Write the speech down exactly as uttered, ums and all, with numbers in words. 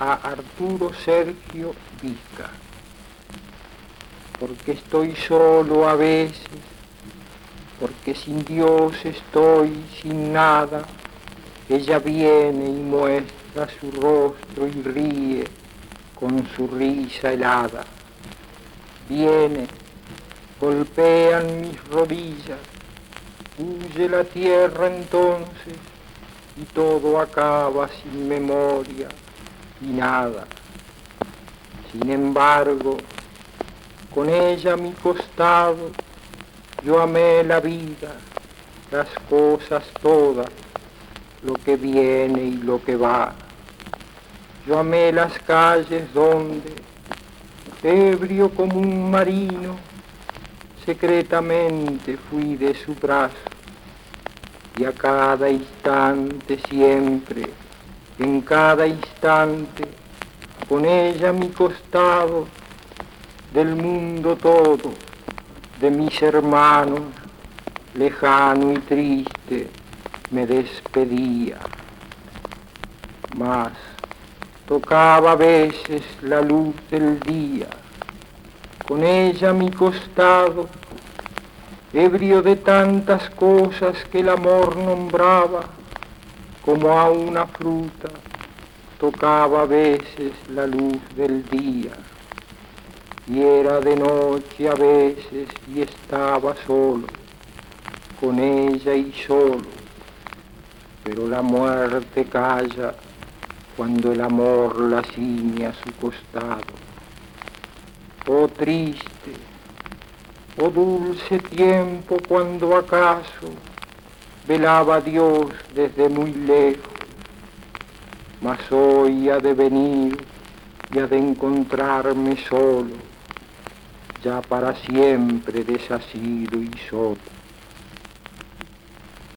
a Arturo Sergio Vizca. Porque estoy solo a veces, porque sin Dios estoy sin nada, ella viene y muestra su rostro y ríe con su risa helada. Viene, golpean mis rodillas, huye la tierra entonces y todo acaba sin memoria y nada. Sin embargo, con ella a mi costado, yo amé la vida, las cosas todas, lo que viene y lo que va. Yo amé las calles donde, ebrio como un marino, secretamente fui de su brazo, y a cada instante siempre, en cada instante, con ella a mi costado, del mundo todo, de mis hermanos, lejano y triste, me despedía. Mas tocaba a veces la luz del día, con ella a mi costado, ebrio de tantas cosas que el amor nombraba, como a una fruta, tocaba a veces la luz del día. Y era de noche a veces y estaba solo, con ella y solo, pero la muerte calla cuando el amor la ciñe a su costado. Oh triste, oh dulce tiempo cuando acaso velaba a Dios desde muy lejos, mas hoy ha de venir y ha de encontrarme solo, ya para siempre desasido y solo.